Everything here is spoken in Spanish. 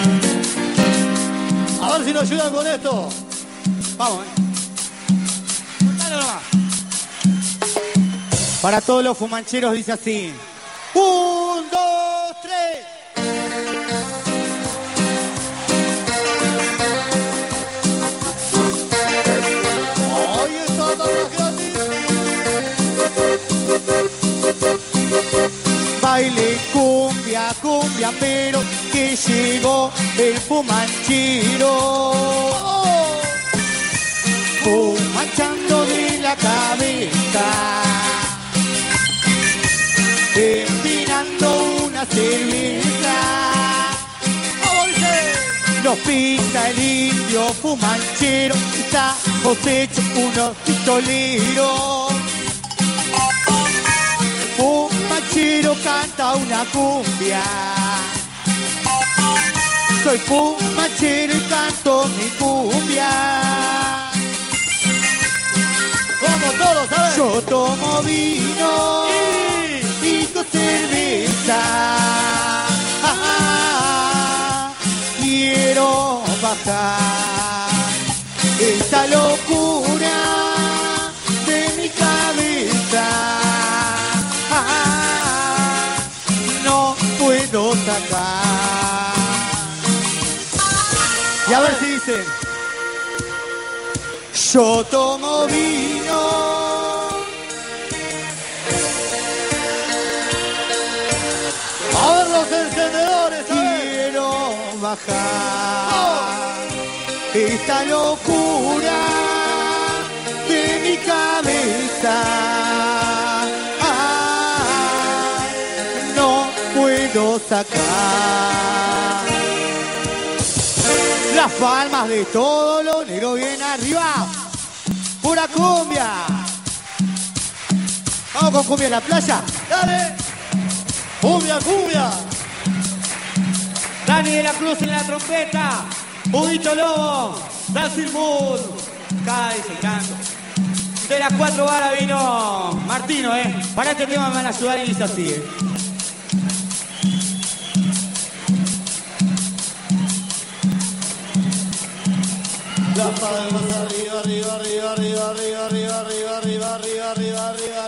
A ver si nos ayudan con esto. Vamos, Dale nomás. Para todos los fumancheros dice así. 1, 2, 3. Hoy está todo gratis. Baile cumbia, cumbia, pero que llegó el fumanchero. Fumanchando de la cabeza, empinando una cerveza. Nos pinta el indio fumanchero, estamos hechos unos pistoleros. Fumanchero canta una cumbia. Soy fumanchero y canto mi cumbia. Como todos, ¿sabes? Yo tomo vino y con cerveza. Quiero bajar esta locura de mi cabeza. No puedo sacar. Y a ver si dicen. Yo tomo vino. A ver los encendedores, ¿sabes? Quiero bajar esta locura de mi cabeza. No puedo sacar. Las palmas de todos los negros bien arriba. Pura cumbia. Vamos con cumbia en la playa. Dale. Cumbia, cumbia. Dani de la Cruz en la trompeta. Huguito Lobo. Dancing Moon. Cádiz el canto. De las 4 balas vino Martino, Para este tema me van a ayudar y dice así, Las palmas arriba, arriba, arriba, arriba, arriba, arriba, arriba, arriba, arriba, arriba, arriba.